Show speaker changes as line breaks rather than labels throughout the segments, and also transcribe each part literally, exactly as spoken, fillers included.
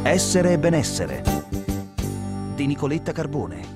Essere e benessere di Nicoletta Carbone.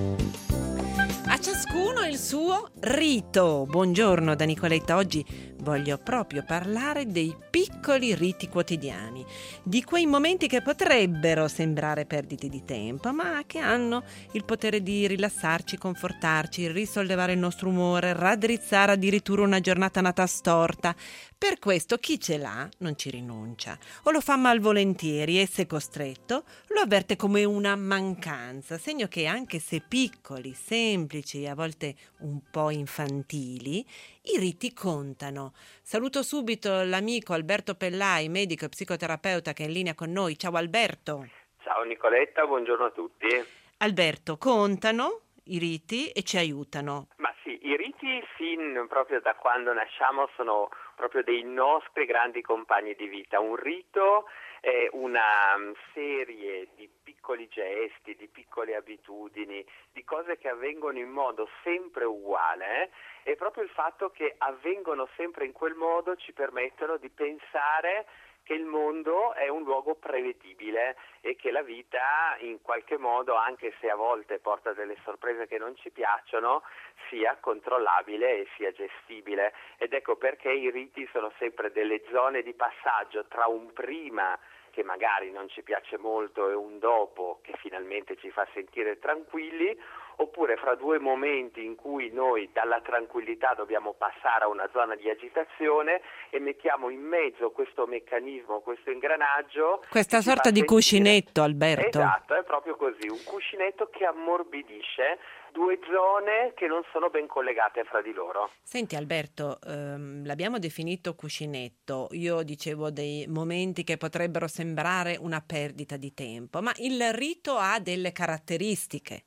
A ciascuno il suo rito. Buongiorno da Nicoletta. Oggi voglio proprio parlare dei piccoli riti quotidiani, di quei momenti che potrebbero sembrare perdite di tempo, ma che hanno il potere di rilassarci, confortarci, risollevare il nostro umore, raddrizzare addirittura una giornata nata storta. Per questo chi ce l'ha non ci rinuncia, o lo fa malvolentieri e se costretto lo avverte come una mancanza, segno che anche se piccoli, semplici e a volte un po' infantili, i riti contano. Saluto subito l'amico Alberto Pellai, medico e psicoterapeuta, che è in linea con noi. Ciao Alberto.
Ciao Nicoletta, buongiorno a tutti.
Alberto, contano i riti e ci aiutano.
Ma sì, i riti fin proprio da quando nasciamo sono proprio dei nostri grandi compagni di vita. Un rito è una serie di piccoli gesti, di piccole abitudini, di cose che avvengono in modo sempre uguale, e proprio il fatto che avvengono sempre in quel modo ci permettono di pensare che il mondo è un luogo prevedibile e che la vita in qualche modo, anche se a volte porta delle sorprese che non ci piacciono, sia controllabile e sia gestibile. Ed ecco perché i riti sono sempre delle zone di passaggio tra un prima che magari non ci piace molto e un dopo che finalmente ci fa sentire tranquilli, oppure fra due momenti in cui noi dalla tranquillità dobbiamo passare a una zona di agitazione e mettiamo in mezzo questo meccanismo, questo ingranaggio.
Questa sorta di
sentire...
cuscinetto, Alberto.
Esatto, è proprio così, un cuscinetto che ammorbidisce due zone che non sono ben collegate fra di loro.
Senti Alberto, ehm, l'abbiamo definito cuscinetto, io dicevo dei momenti che potrebbero sembrare una perdita di tempo, ma il rito ha delle caratteristiche.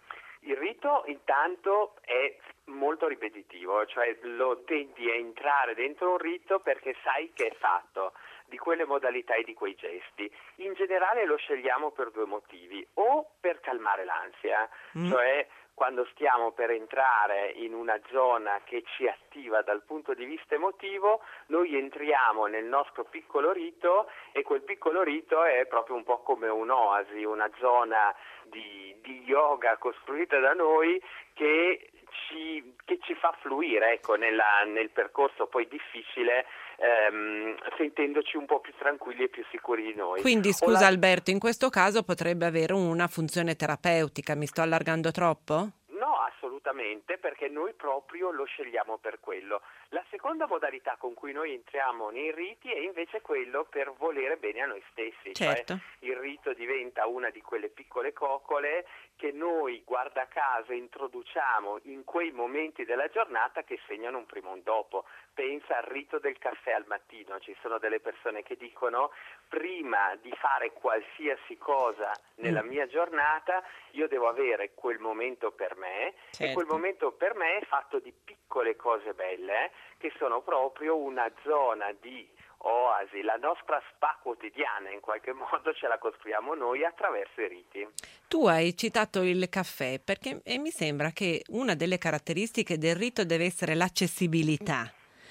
Il rito intanto è molto ripetitivo, cioè lo tendi a entrare dentro un rito perché sai che è fatto di quelle modalità e di quei gesti. In generale lo scegliamo per due motivi: o per calmare l'ansia, mm. cioè quando stiamo per entrare in una zona che ci attiva dal punto di vista emotivo, noi entriamo nel nostro piccolo rito, e quel piccolo rito è proprio un po' come un'oasi, una zona di, di yoga costruita da noi che ci, che ci fa fluire, ecco, nella, nel percorso poi difficile, ehm, sentendoci un po' più tranquilli e più sicuri di noi.
Quindi scusa
la...
Alberto, in questo caso potrebbe avere una funzione terapeutica, mi sto allargando troppo?
No, assolutamente, perché noi proprio lo scegliamo per quello. La seconda modalità con cui noi entriamo nei riti è invece quello per volere bene a noi stessi.
Certo.
Cioè il rito diventa una di quelle piccole coccole che noi, guarda caso, introduciamo in quei momenti della giornata che segnano un prima e un dopo. Pensa al rito del caffè al mattino. Ci sono delle persone che dicono: prima di fare qualsiasi cosa nella
mm.
mia giornata io devo avere quel momento per me,
certo.
e quel momento per me è fatto di piccole cose belle che sono proprio una zona di oasi. La nostra spa quotidiana in qualche modo ce la costruiamo noi attraverso i riti.
Tu hai citato il caffè perché e mi sembra che una delle caratteristiche del rito deve essere l'accessibilità.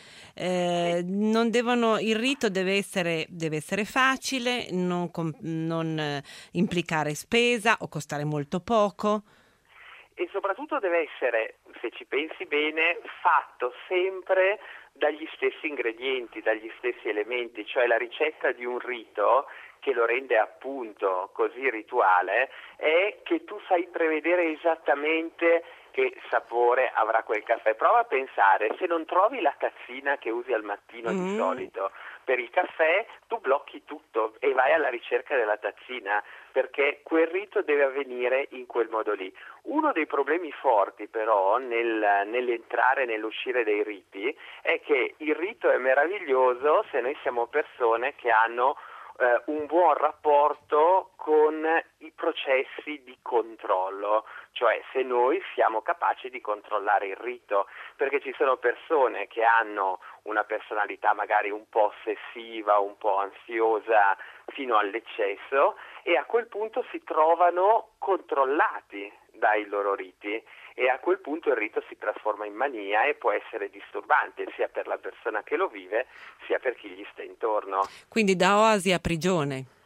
Eh, non devono, il rito deve essere, deve essere facile, non, non eh, implicare spesa o costare molto poco.
E soprattutto deve essere, se ci pensi bene, fatto sempre dagli stessi ingredienti, dagli stessi elementi, cioè la ricetta di un rito che lo rende appunto così rituale è che tu sai prevedere esattamente che sapore avrà quel caffè. Prova a pensare, se non trovi la tazzina che usi al mattino mm. di solito per il caffè, tu blocchi tutto e vai alla ricerca della tazzina, perché quel rito deve avvenire in quel modo lì. Uno dei problemi forti però nel, nell'entrare e nell'uscire dei riti è che il rito è meraviglioso se noi siamo persone che hanno eh, un buon rapporto con i processi di controllo, cioè se noi siamo capaci di controllare il rito, perché ci sono persone che hanno una personalità magari un po' ossessiva, un po' ansiosa fino all'eccesso, e a quel punto si trovano controllati dai loro riti, e a quel punto il rito si trasforma in mania e può essere disturbante sia per la persona che lo vive sia per chi gli sta intorno.
Quindi da oasi a prigione.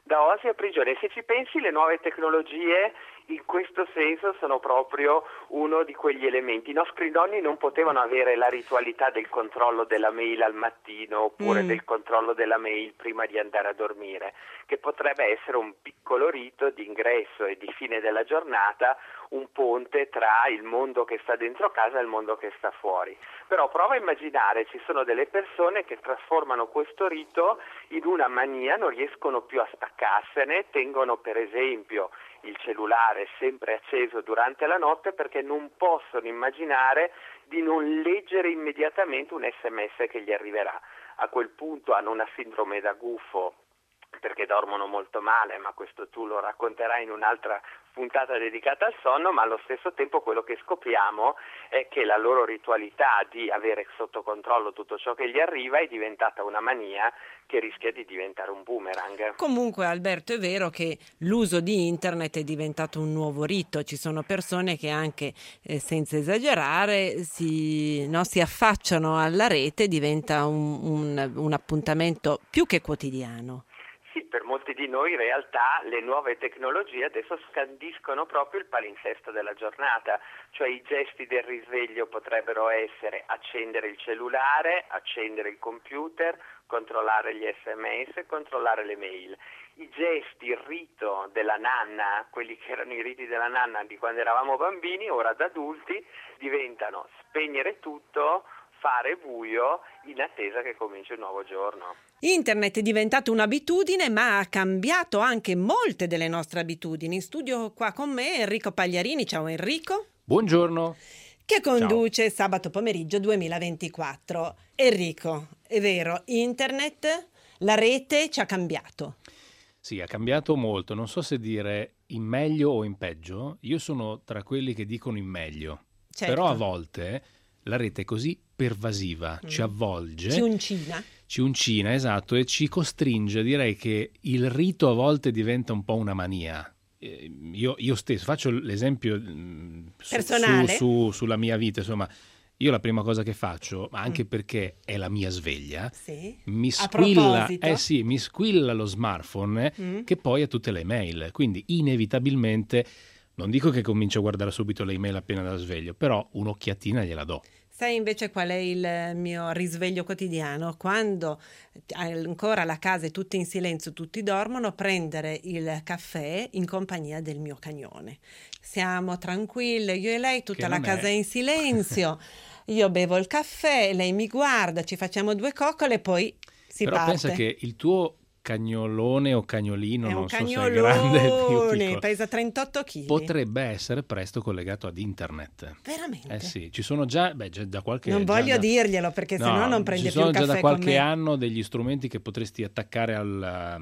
Da oasi a prigione. Se ci pensi, le nuove tecnologie in questo senso sono proprio uno di quegli elementi. I nostri nonni non potevano avere la ritualità del controllo della mail al mattino oppure mm. del controllo della mail prima di andare a dormire, che potrebbe essere un piccolo rito di ingresso e di fine della giornata, un ponte tra il mondo che sta dentro casa e il mondo che sta fuori. Però prova a immaginare, ci sono delle persone che trasformano questo rito in una mania, non riescono più a staccarsene, tengono per esempio il cellulare sempre acceso durante la notte perché non possono immaginare di non leggere immediatamente un sms che gli arriverà. A quel punto hanno una sindrome da gufo perché dormono molto male, ma questo tu lo racconterai in un'altra puntata dedicata al sonno, ma allo stesso tempo quello che scopriamo è che la loro ritualità di avere sotto controllo tutto ciò che gli arriva è diventata una mania che rischia di diventare un boomerang.
Comunque, Alberto, è vero che l'uso di internet è diventato un nuovo rito. Ci sono persone che anche, eh, senza esagerare, si, no, si affacciano alla rete, diventa un, un, un appuntamento più che quotidiano.
Sì, per molti di noi in realtà le nuove tecnologie adesso scandiscono proprio il palinsesto della giornata, cioè i gesti del risveglio potrebbero essere accendere il cellulare, accendere il computer, controllare gli sms, controllare le mail. I gesti, il rito della nanna, quelli che erano i riti della nanna di quando eravamo bambini, ora da adulti diventano spegnere tutto, fare buio in attesa che cominci un nuovo giorno.
Internet è diventato un'abitudine, ma ha cambiato anche molte delle nostre abitudini. In studio qua con me Enrico Pagliarini. Ciao Enrico.
Buongiorno.
Che conduce Ciao. Sabato pomeriggio duemilaventiquattro. Enrico, è vero, internet, la rete ci ha cambiato.
Sì, ha cambiato molto. Non so se dire in meglio o in peggio. Io sono tra quelli che dicono in meglio.
Certo.
Però a volte la rete è così pervasiva, mm. ci avvolge,
ci uncina.
ci uncina, esatto, e ci costringe. Direi che il rito a volte diventa un po' una mania. Eh, io, io stesso faccio l'esempio mh,
personale
su, su, sulla mia vita, insomma. Io la prima cosa che faccio, ma anche mm. perché è la mia sveglia,
sì.
mi
a
squilla,
proposito.
eh sì, mi squilla lo smartphone mm. che poi ha tutte le mail, quindi inevitabilmente, non dico che comincio a guardare subito le email appena da sveglio, però un'occhiatina gliela do.
Sai invece qual è il mio risveglio quotidiano? Quando ancora la casa è tutta in silenzio, tutti dormono, prendere il caffè in compagnia del mio cagnone. Siamo tranquille, io e lei, tutta la casa è in silenzio, io bevo il caffè, lei mi guarda, ci facciamo due coccole e poi si
Però
parte.
Però pensa che il tuo cagnolone o cagnolino,
è
non
un
so
cagnolone,
se è grande o piccolo,
pesa trentotto chili.
Potrebbe essere presto collegato ad internet.
Veramente?
Eh sì, ci sono già, beh, già da qualche
non voglio
già,
dirglielo perché
no,
sennò non prende più il caffè.
Ci sono già da qualche
con me.
anno degli strumenti che potresti attaccare al,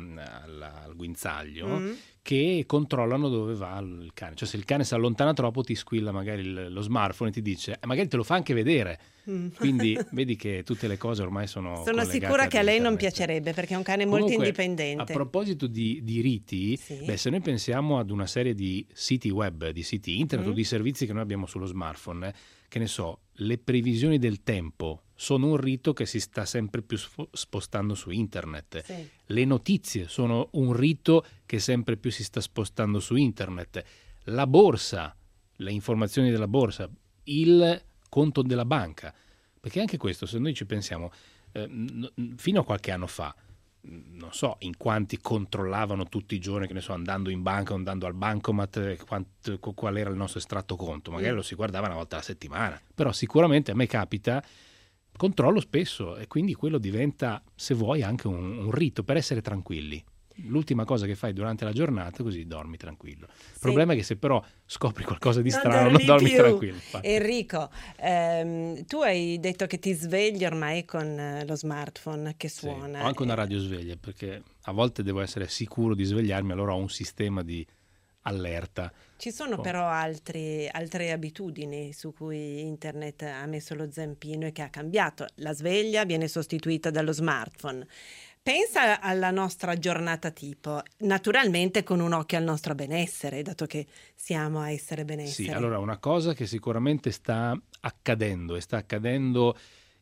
al, al guinzaglio mm. che controllano dove va il cane. Cioè se il cane si allontana troppo ti squilla magari il, lo smartphone e ti dice, eh, magari te lo fa anche vedere. Mm. Quindi vedi che tutte le cose ormai sono
sono sicura che a lei non piacerebbe perché è un cane molto
Comunque,
indipendente.
A proposito di, di riti,
sì.
beh, se noi pensiamo ad una serie di siti web, di siti internet
mm.
o di servizi che noi abbiamo sullo smartphone, eh, che ne so, le previsioni del tempo sono un rito che si sta sempre più spostando su internet.
Sì.
Le notizie sono un rito che sempre più si sta spostando su internet. La borsa, le informazioni della borsa, il conto della banca, perché anche questo, se noi ci pensiamo, eh, n- fino a qualche anno fa, non so in quanti controllavano tutti i giorni, che ne so, andando in banca o andando al bancomat, quant, qual era il nostro estratto conto, magari mm. lo si guardava una volta alla settimana, però sicuramente a me capita, controllo spesso e quindi quello diventa, se vuoi, anche un, un rito per essere tranquilli. L'ultima cosa che fai durante la giornata, così dormi tranquillo. Il sì. problema è che se però scopri qualcosa di
non
strano
dormi
non dormi
più.
tranquillo. Infatti.
Enrico, ehm, tu hai detto che ti svegli ormai con lo smartphone che suona.
Sì, ho anche una radiosveglia perché a volte devo essere sicuro di svegliarmi, allora ho un sistema di allerta.
Ci sono oh. però altri, altre abitudini su cui internet ha messo lo zampino e che ha cambiato. La sveglia viene sostituita dallo smartphone. Pensa alla nostra giornata tipo, naturalmente con un occhio al nostro benessere, dato che siamo a essere benessere.
Sì, allora una cosa che sicuramente sta accadendo e sta accadendo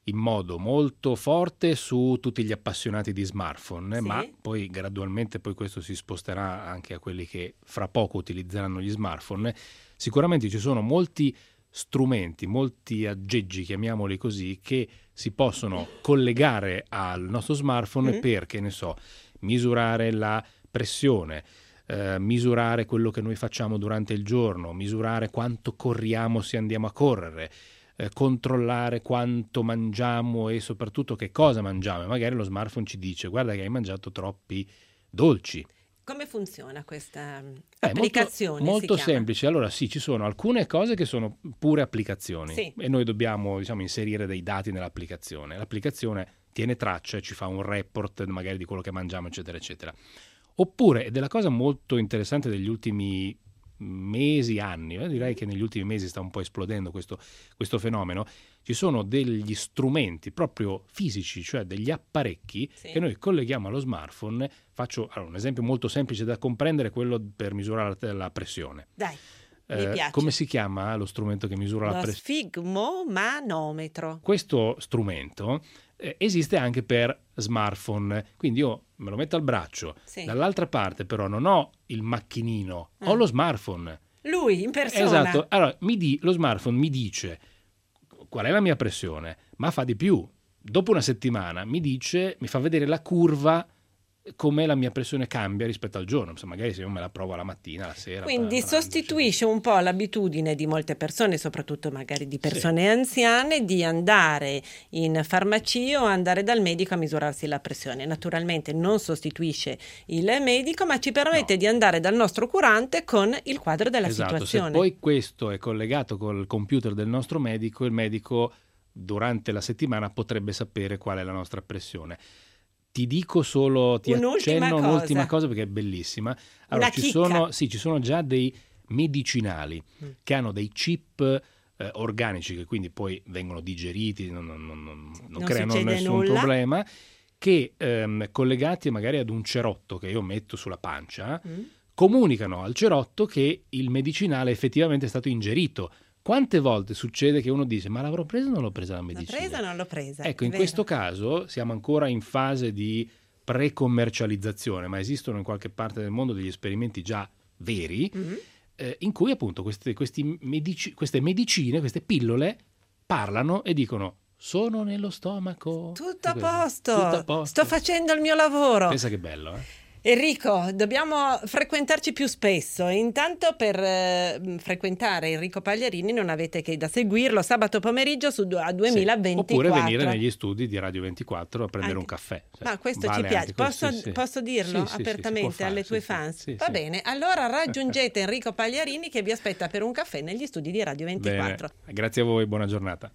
in modo molto forte su tutti gli appassionati di smartphone,
Sì.
ma poi gradualmente poi questo si sposterà anche a quelli che fra poco utilizzeranno gli smartphone. Sicuramente ci sono molti strumenti, molti aggeggi, chiamiamoli così, che si possono collegare al nostro smartphone
Mm.
per, che ne so, misurare la pressione, eh, misurare quello che noi facciamo durante il giorno, misurare quanto corriamo se andiamo a correre, eh, controllare quanto mangiamo e soprattutto che cosa mangiamo. E magari lo smartphone ci dice: guarda che hai mangiato troppi dolci.
Come funziona questa mm,
Eh,
applicazione?
molto, molto
si chiama?
semplice. Allora sì, ci sono alcune cose che sono pure applicazioni,
Sì.
e noi dobbiamo, diciamo, inserire dei dati nell'applicazione. L'applicazione tiene traccia e ci fa un report magari di quello che mangiamo, eccetera eccetera. Oppure, ed è la cosa molto interessante degli ultimi mesi, anni, eh, direi che negli ultimi mesi sta un po' esplodendo questo, questo fenomeno, ci sono degli strumenti proprio fisici, cioè degli apparecchi
Sì.
che noi colleghiamo allo smartphone. Faccio allora, un esempio molto semplice da comprendere, quello per misurare la, la pressione.
Dai, mi
Eh,
piace.
come si chiama lo strumento che misura la
Lo
pressione?
sfigmomanometro.
Questo strumento eh, esiste anche per smartphone, quindi io me lo metto al braccio,
Sì.
dall'altra parte però non ho il macchinino,
Ah.
ho lo smartphone.
Lui in persona.
Esatto, allora mi di, lo smartphone mi dice qual è la mia pressione, ma fa di più. Dopo una settimana mi dice, mi fa vedere la curva, come la mia pressione cambia rispetto al giorno. Insomma, magari se io me la provo la mattina, la sera.
Quindi
pranzo,
sostituisce un po' l'abitudine di molte persone, soprattutto magari di persone anziane, di andare in farmacia o andare dal medico a misurarsi la pressione. Naturalmente non sostituisce il medico, ma ci permette
No.
di andare dal nostro curante con il quadro della
Esatto,
situazione.
se poi questo è collegato col computer del nostro medico, il medico durante la settimana potrebbe sapere qual è la nostra pressione. Ti dico solo, ti
Un'ultima
accenno
cosa.
un'ultima cosa perché è bellissima. Allora,
Una
ci
chicca.
sono, sì, ci sono già dei medicinali
Mm.
che hanno dei chip eh, organici che quindi poi vengono digeriti, non, non- non- non- non
Non
creano
succede
nessun
nulla.
problema, che ehm, collegati magari ad un cerotto che io metto sulla pancia,
Mm.
comunicano al cerotto che il medicinale effettivamente è stato ingerito. Quante volte succede che uno dice: ma l'avrò presa o non l'ho presa la
L'ho
medicina?
presa o non l'ho presa?
Ecco,
È
in
vero.
questo caso siamo ancora in fase di pre-commercializzazione, ma esistono in qualche parte del mondo degli esperimenti già veri,
Mm.
eh, in cui appunto queste, questi medici- queste medicine, queste pillole, parlano e dicono: sono nello stomaco.
Tutto a
E questo.
posto.
Tutto a posto.
Sto facendo il mio lavoro.
Pensa che bello, eh?
Enrico, dobbiamo frequentarci più spesso. Intanto per eh, frequentare Enrico Pagliarini non avete che da seguirlo sabato pomeriggio su, a
Sì.
duemilaventiquattro.
Oppure venire negli studi di Radio ventiquattro a prendere
Anche-
un caffè. Cioè,
Ma questo
vale
ci piace,
anche questo,
posso,
sì, sì.
posso dirlo
Sì, sì, sì, si può
apertamente
fare,
alle tue
sì,
fans?
sì,
Va
sì.
bene, allora raggiungete Enrico Pagliarini che vi aspetta per un caffè negli studi di Radio ventiquattro.
Bene. Grazie a voi, buona giornata.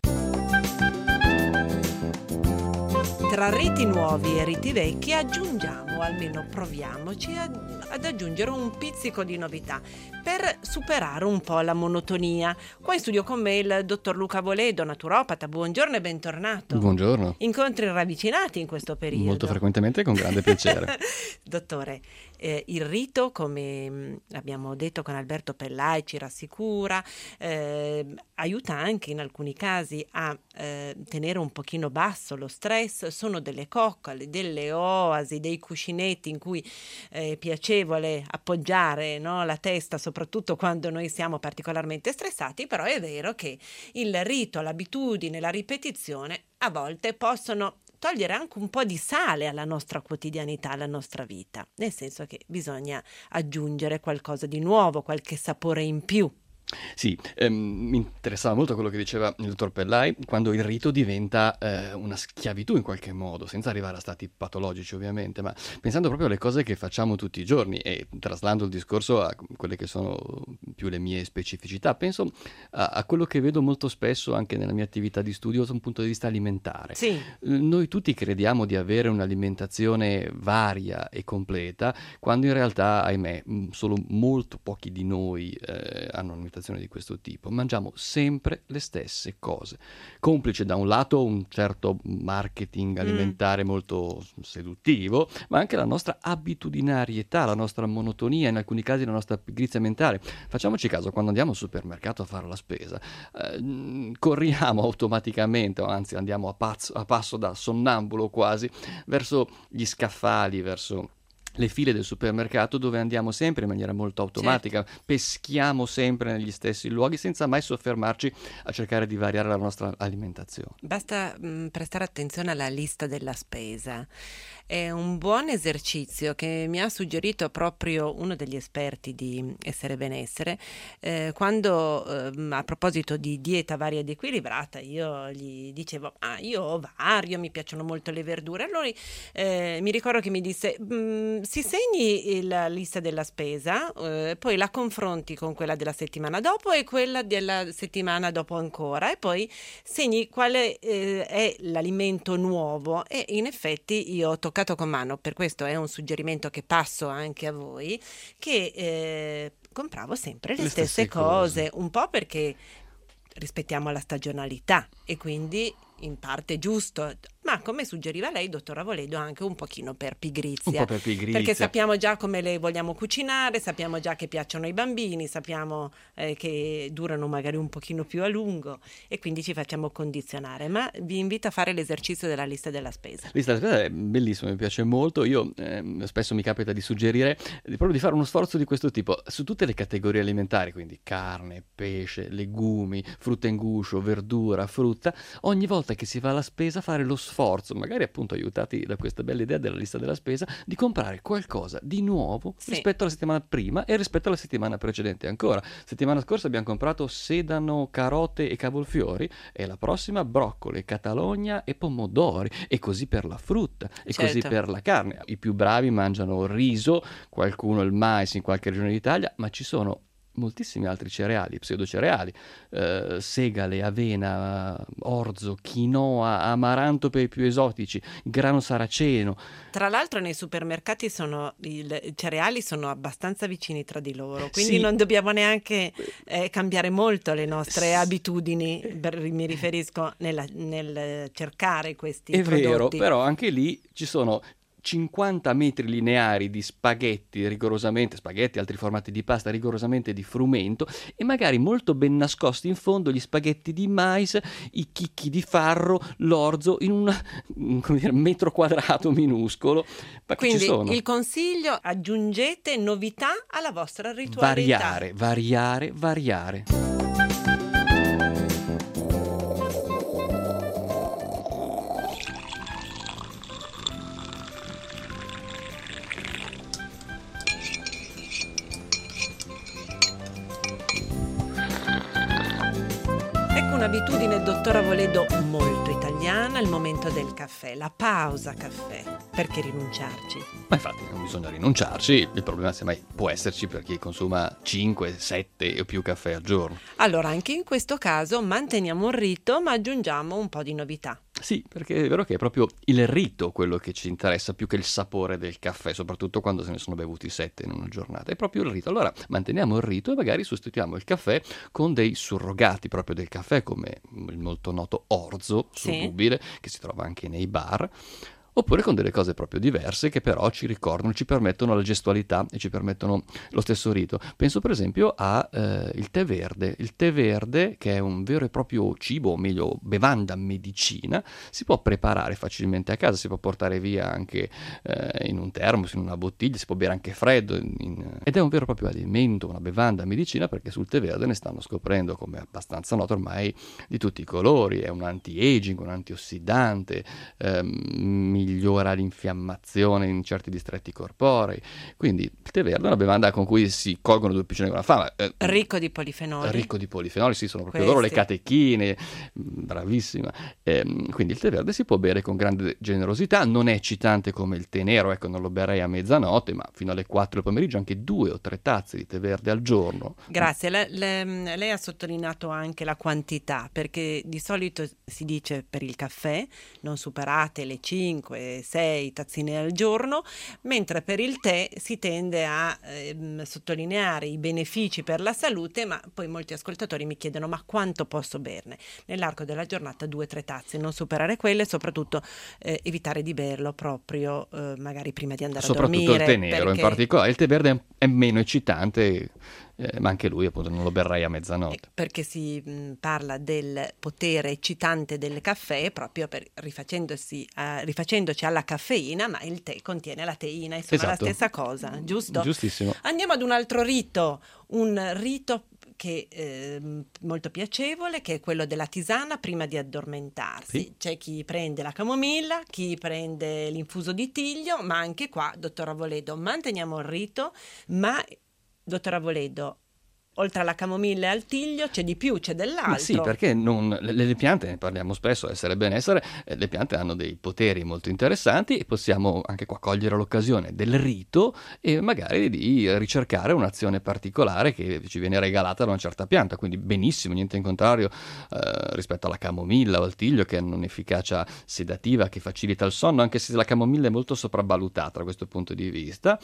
Tra riti nuovi e riti vecchi aggiungiamo, almeno proviamoci ad, ad aggiungere un pizzico di novità per superare un po' la monotonia. Qua in studio con me il dottor Luca Voledo, naturopata. Buongiorno e bentornato.
Buongiorno.
Incontri ravvicinati in questo periodo.
Molto frequentemente e con grande piacere.
Dottore, eh, il rito, come mh, abbiamo detto con Alberto Pellai, ci rassicura, eh, aiuta anche in alcuni casi a eh, tenere un pochino basso lo stress. Sono delle coccole, delle oasi, dei cuscinetti in cui è piacevole appoggiare, no, la testa, soprattutto quando noi siamo particolarmente stressati, però è vero che il rito, l'abitudine, la ripetizione a volte possono togliere anche un po' di sale alla nostra quotidianità, alla nostra vita, nel senso che bisogna aggiungere qualcosa di nuovo, qualche sapore in più.
Sì, ehm, mi interessava molto quello che diceva il dottor Pellai, quando il rito diventa eh, una schiavitù in qualche modo, senza arrivare a stati patologici ovviamente, ma pensando proprio alle cose che facciamo tutti i giorni e traslando il discorso a quelle che sono più le mie specificità, penso a, a quello che vedo molto spesso anche nella mia attività di studio da un punto di vista alimentare.
Sì,
Eh, Noi tutti crediamo di avere un'alimentazione varia e completa, quando in realtà, ahimè, mh, solo molto pochi di noi eh, hanno un'alimentazione alimentazione di questo tipo. Mangiamo sempre le stesse cose, complice da un lato un certo marketing alimentare mm. molto seduttivo, ma anche la nostra abitudinarietà, la nostra monotonia, in alcuni casi la nostra pigrizia mentale. Facciamoci caso, quando andiamo al supermercato a fare la spesa, eh, corriamo automaticamente, o anzi andiamo a, pazzo, a passo da sonnambulo quasi, verso gli scaffali, verso le file del supermercato, dove andiamo sempre in maniera molto automatica, certo. peschiamo sempre negli stessi luoghi senza mai soffermarci a cercare di variare la nostra alimentazione.
Basta mh, prestare attenzione alla lista della spesa. È un buon esercizio che mi ha suggerito proprio uno degli esperti di Essere Benessere, eh, quando eh, a proposito di dieta varia ed equilibrata io gli dicevo ah io vario, mi piacciono molto le verdure, allora eh, mi ricordo che mi disse si segni la lista della spesa, eh, poi la confronti con quella della settimana dopo e quella della settimana dopo ancora, e poi segni quale eh, è l'alimento nuovo, e in effetti io ho toccato con mano, per questo è un suggerimento che passo anche a voi, che eh, compravo sempre le, le stesse, stesse cose, cose, un po' perché rispettiamo la stagionalità e quindi in parte giusto, ma come suggeriva lei, dottor Avoledo, anche un pochino per pigrizia.
Un po' per pigrizia.
Perché sappiamo già come le vogliamo cucinare, sappiamo già che piacciono ai bambini, sappiamo eh, che durano magari un pochino più a lungo e quindi ci facciamo condizionare. Ma vi invito a fare l'esercizio della lista della spesa.
La lista della spesa è bellissimo, mi piace molto. Io eh, spesso mi capita di suggerire di, proprio di fare uno sforzo di questo tipo su tutte le categorie alimentari, quindi carne, pesce, legumi, frutta in guscio, verdura, frutta. Ogni volta che si va alla spesa fare lo sforzo, magari appunto aiutati da questa bella idea della lista della spesa, di comprare qualcosa di nuovo sì. rispetto alla settimana prima e rispetto alla settimana precedente ancora. Settimana scorsa abbiamo comprato sedano, carote e cavolfiori, e la prossima broccoli, catalogna e pomodori, e così per la frutta e certo. così per la carne. I più bravi mangiano riso, qualcuno il mais in qualche regione d'Italia, ma ci sono moltissimi altri cereali, pseudocereali, eh, segale, avena, orzo, quinoa, amaranto per i più esotici, grano saraceno.
Tra l'altro nei supermercati sono i cereali sono abbastanza vicini tra di loro, quindi
sì.
non dobbiamo neanche eh, cambiare molto le nostre sì. abitudini, per, mi riferisco nella, nel cercare questi
È
prodotti.
È vero, però anche lì ci sono cinquanta metri lineari di spaghetti rigorosamente, spaghetti, altri formati di pasta rigorosamente di frumento, e magari molto ben nascosti in fondo gli spaghetti di mais, i chicchi di farro, l'orzo in un come dire, metro quadrato minuscolo. Ma
quindi
ci sono.
Il consiglio: aggiungete novità alla vostra ritualità.
Variare, variare, variare.
Un'abitudine, dottor Avoledo, molto italiana, il momento del caffè, la pausa caffè. Perché rinunciarci?
Ma infatti non bisogna rinunciarci, il problema semmai può esserci per chi consuma cinque, sette o più caffè al giorno.
Allora anche in questo caso manteniamo un rito, ma aggiungiamo un po' di novità.
Sì, perché è vero che è proprio il rito quello che ci interessa più che il sapore del caffè, soprattutto quando se ne sono bevuti sette in una giornata. È proprio il rito. Allora manteniamo il rito e magari sostituiamo il caffè con dei surrogati proprio del caffè, come il molto noto orzo solubile, sì. che si trova anche nei bar. Oppure con delle cose proprio diverse che però ci ricordano, ci permettono la gestualità e ci permettono lo stesso rito. Penso per esempio a eh, il tè verde. Il tè verde, che è un vero e proprio cibo, o meglio bevanda medicina, si può preparare facilmente a casa, si può portare via anche eh, in un termos, in una bottiglia, si può bere anche freddo in, in... ed è un vero e proprio alimento, una bevanda medicina, perché sul tè verde ne stanno scoprendo, come è abbastanza noto ormai, di tutti i colori. È un anti-aging, un antiossidante, ehm, migliora l'infiammazione in certi distretti corporei. Quindi il tè verde è una bevanda con cui si colgono due piccioni con la fama. Eh,
ricco di polifenoli.
Ricco di polifenoli, sì, sono proprio
Questi.
loro le catechine, bravissima. Eh, quindi il tè verde si può bere con grande generosità, non è eccitante come il tè nero, ecco, non lo berrei a mezzanotte, ma fino alle quattro del pomeriggio anche due o tre tazze di tè verde al giorno.
Grazie, le, le, lei ha sottolineato anche la quantità, perché di solito si dice per il caffè non superate le cinque cinque sei tazzine al giorno, mentre per il tè si tende a ehm, sottolineare i benefici per la salute, ma poi molti ascoltatori mi chiedono ma quanto posso berne? Nell'arco della giornata due tre tazze, non superare quelle, e soprattutto eh, evitare di berlo proprio eh, magari prima di andare a dormire.
Soprattutto il tè nero,
perché...
in particolare il tè verde è, è meno eccitante, eh, ma anche lui appunto non lo berrai a mezzanotte.
Perché si mh, parla del potere eccitante del caffè proprio per rifacendosi a, rifacendoci alla caffeina, ma il tè contiene la teina, insomma
Esatto.
la stessa cosa, giusto?
Giustissimo.
Andiamo ad un altro rito, un rito che è molto piacevole, che è quello della tisana prima di addormentarsi.
Sì.
C'è chi prende la camomilla, chi prende l'infuso di tiglio, ma anche qua, dottor Avoledo, manteniamo il rito, ma dottor Avoledo, oltre alla camomilla e al tiglio c'è di più, c'è dell'altro.
Ma sì, perché non, le, le piante, ne parliamo spesso, essere e benessere, eh, le piante hanno dei poteri molto interessanti e possiamo anche qua cogliere l'occasione del rito e magari di ricercare un'azione particolare che ci viene regalata da una certa pianta, quindi benissimo, niente in contrario eh, rispetto alla camomilla o al tiglio che hanno un'efficacia sedativa che facilita il sonno, anche se la camomilla è molto sopravvalutata da questo punto di vista,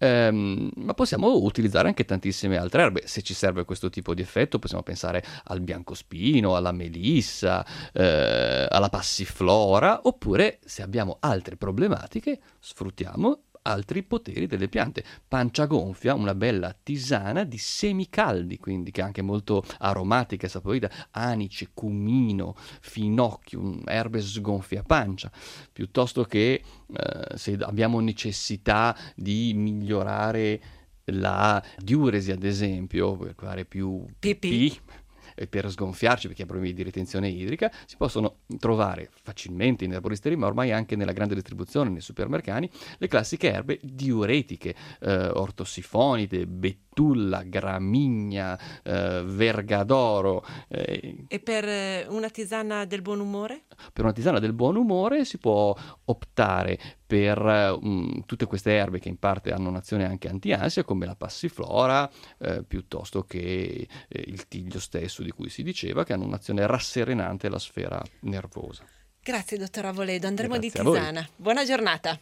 ehm, ma possiamo utilizzare anche tantissime altre erbe, se ci serve questo tipo di effetto possiamo pensare al biancospino, alla melissa, eh, alla passiflora, oppure se abbiamo altre problematiche sfruttiamo altri poteri delle piante. Pancia gonfia, una bella tisana di semi caldi, quindi che è anche molto aromatica e saporita, anice, cumino, finocchio, erbe sgonfia pancia, piuttosto che eh, se abbiamo necessità di migliorare la diuresi, ad esempio, per fare più pipì e per sgonfiarci perché ha problemi di ritenzione idrica, si possono trovare facilmente in erboristeria, ma ormai anche nella grande distribuzione nei supermercati, le classiche erbe diuretiche, eh, ortosifonide, betulla, gramigna, eh, vergadoro. Eh.
E per eh, una tisana del buon umore?
Per una tisana del buon umore si può optare per um, tutte queste erbe che in parte hanno un'azione anche antiansia, come la passiflora, eh, piuttosto che eh, il tiglio stesso di cui si diceva, che hanno un'azione rasserenante alla sfera nervosa.
Grazie dottor Avoledo, andremo
Grazie
di tisana. Buona giornata.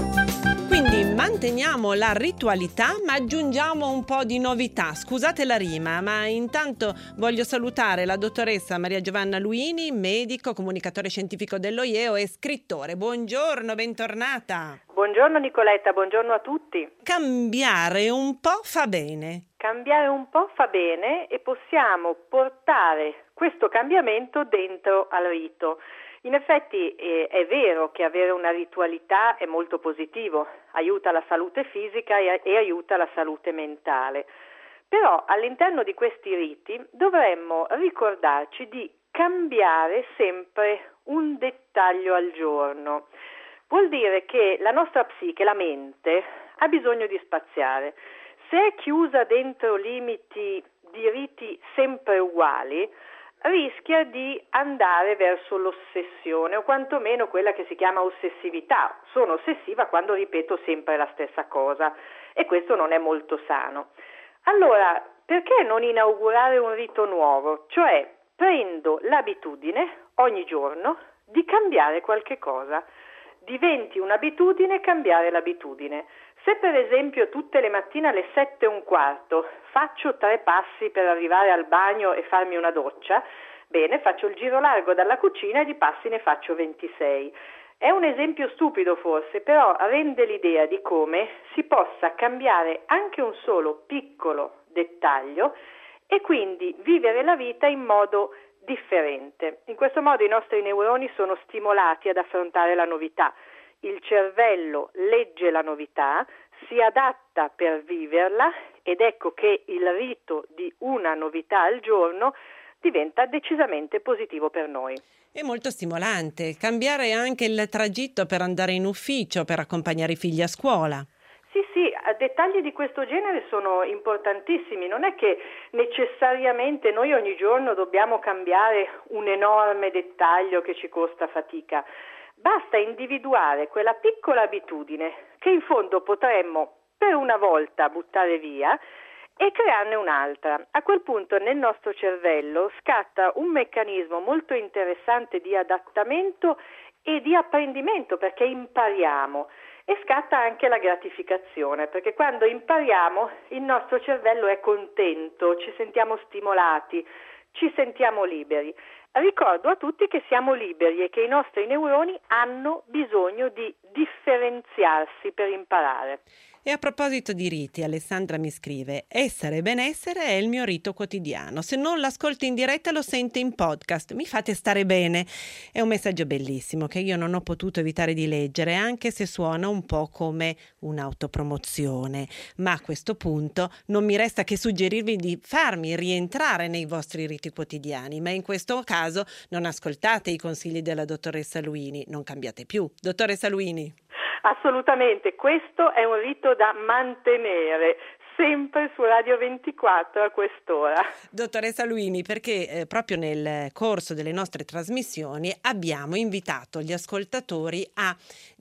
Quindi manteniamo la ritualità, ma aggiungiamo un po' di novità. Scusate la rima, ma intanto voglio salutare la dottoressa Maria Giovanna Luini, medico, comunicatore scientifico dell'O I E O e scrittore. Buongiorno, bentornata.
Buongiorno Nicoletta, buongiorno a tutti.
Cambiare un po' fa bene.
Cambiare un po' fa bene e possiamo portare questo cambiamento dentro al rito. In effetti eh, è vero che avere una ritualità è molto positivo, aiuta la salute fisica e, e aiuta la salute mentale. Però all'interno di questi riti dovremmo ricordarci di cambiare sempre un dettaglio al giorno. Vuol dire che la nostra psiche, la mente, ha bisogno di spaziare. Se è chiusa dentro limiti di riti sempre uguali, rischia di andare verso l'ossessione o quantomeno quella che si chiama ossessività. Sono ossessiva quando ripeto sempre la stessa cosa e questo non è molto sano. Allora, perché non inaugurare un rito nuovo? Cioè, prendo l'abitudine ogni giorno di cambiare qualche cosa. Diventi un'abitudine cambiare l'abitudine. Se per esempio tutte le mattine alle sette e un quarto faccio tre passi per arrivare al bagno e farmi una doccia, bene, faccio il giro largo dalla cucina e di passi ne faccio ventisei. È un esempio stupido forse, però rende l'idea di come si possa cambiare anche un solo piccolo dettaglio e quindi vivere la vita in modo differente. In questo modo i nostri neuroni sono stimolati ad affrontare la novità. Il cervello legge la novità, si adatta per viverla ed ecco che il rito di una novità al giorno diventa decisamente positivo per noi.
È molto stimolante. Cambiare anche il tragitto per andare in ufficio, per accompagnare i figli a scuola.
Sì, sì, dettagli di questo genere sono importantissimi. Non è che necessariamente noi ogni giorno dobbiamo cambiare un enorme dettaglio che ci costa fatica. Basta individuare quella piccola abitudine che in fondo potremmo per una volta buttare via e crearne un'altra. A quel punto nel nostro cervello scatta un meccanismo molto interessante di adattamento e di apprendimento, perché impariamo. E scatta anche la gratificazione, perché quando impariamo il nostro cervello è contento, ci sentiamo stimolati, ci sentiamo liberi. Ricordo a tutti che siamo liberi e che i nostri neuroni hanno bisogno di differenziarsi per imparare.
E a proposito di riti, Alessandra mi scrive: essere e benessere è il mio rito quotidiano. Se non l'ascolti in diretta lo sento in podcast. Mi fate stare bene. È un messaggio bellissimo che io non ho potuto evitare di leggere, anche se suona un po' come un'autopromozione. Ma a questo punto non mi resta che suggerirvi di farmi rientrare nei vostri riti quotidiani. Ma in questo caso non ascoltate i consigli della dottoressa Luini. Non cambiate più. Dottoressa Luini.
Assolutamente, questo è un rito da mantenere, sempre su Radio ventiquattro a quest'ora.
Dottoressa Luini, perché eh, proprio nel corso delle nostre trasmissioni abbiamo invitato gli ascoltatori a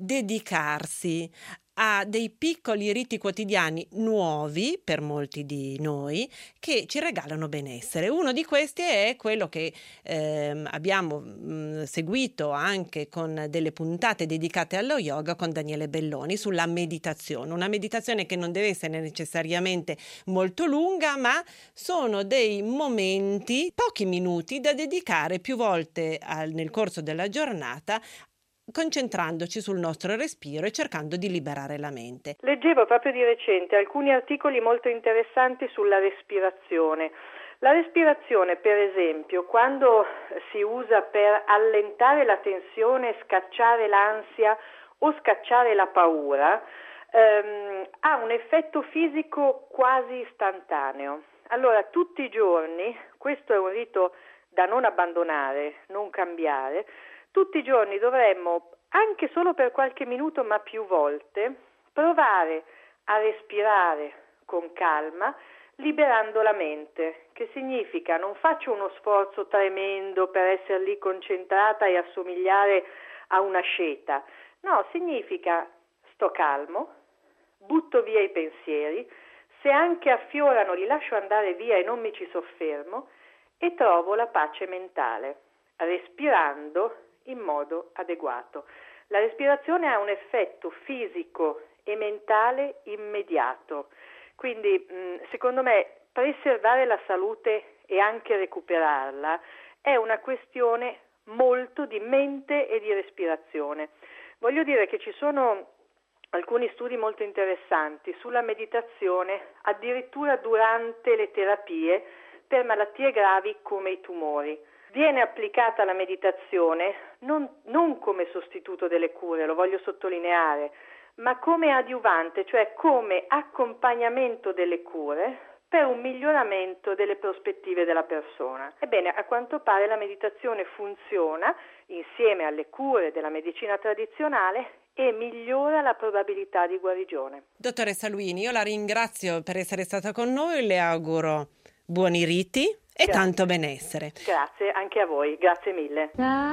dedicarsi a dei piccoli riti quotidiani nuovi per molti di noi che ci regalano benessere. Uno di questi è quello che ehm, abbiamo mh, seguito anche con delle puntate dedicate allo yoga con Daniele Belloni sulla meditazione. Una meditazione che non deve essere necessariamente molto lunga, ma sono dei momenti, pochi minuti, da dedicare più volte al, nel corso della giornata, concentrandoci sul nostro respiro e cercando di liberare la mente.
Leggevo proprio di recente alcuni articoli molto interessanti sulla respirazione. La respirazione, per esempio, quando si usa per allentare la tensione, scacciare l'ansia o scacciare la paura, ehm, ha un effetto fisico quasi istantaneo. Allora, tutti i giorni, questo è un rito da non abbandonare, non cambiare. Tutti i giorni dovremmo, anche solo per qualche minuto ma più volte, provare a respirare con calma, liberando la mente, che significa non faccio uno sforzo tremendo per essere lì concentrata e assomigliare a una sceta. No, significa sto calmo, butto via i pensieri, se anche affiorano li lascio andare via e non mi ci soffermo e trovo la pace mentale, respirando in modo adeguato. La respirazione ha un effetto fisico e mentale immediato, quindi mh, secondo me preservare la salute e anche recuperarla è una questione molto di mente e di respirazione. Voglio dire che ci sono alcuni studi molto interessanti sulla meditazione addirittura durante le terapie per malattie gravi come i tumori. Viene applicata la meditazione non, non come sostituto delle cure, lo voglio sottolineare, ma come adiuvante, cioè come accompagnamento delle cure per un miglioramento delle prospettive della persona. Ebbene, a quanto pare la meditazione funziona insieme alle cure della medicina tradizionale e migliora la probabilità di guarigione.
Dottoressa Luini, io la ringrazio per essere stata con noi e le auguro buoni riti e
Grazie.
Tanto benessere.
Grazie, anche a voi, grazie mille.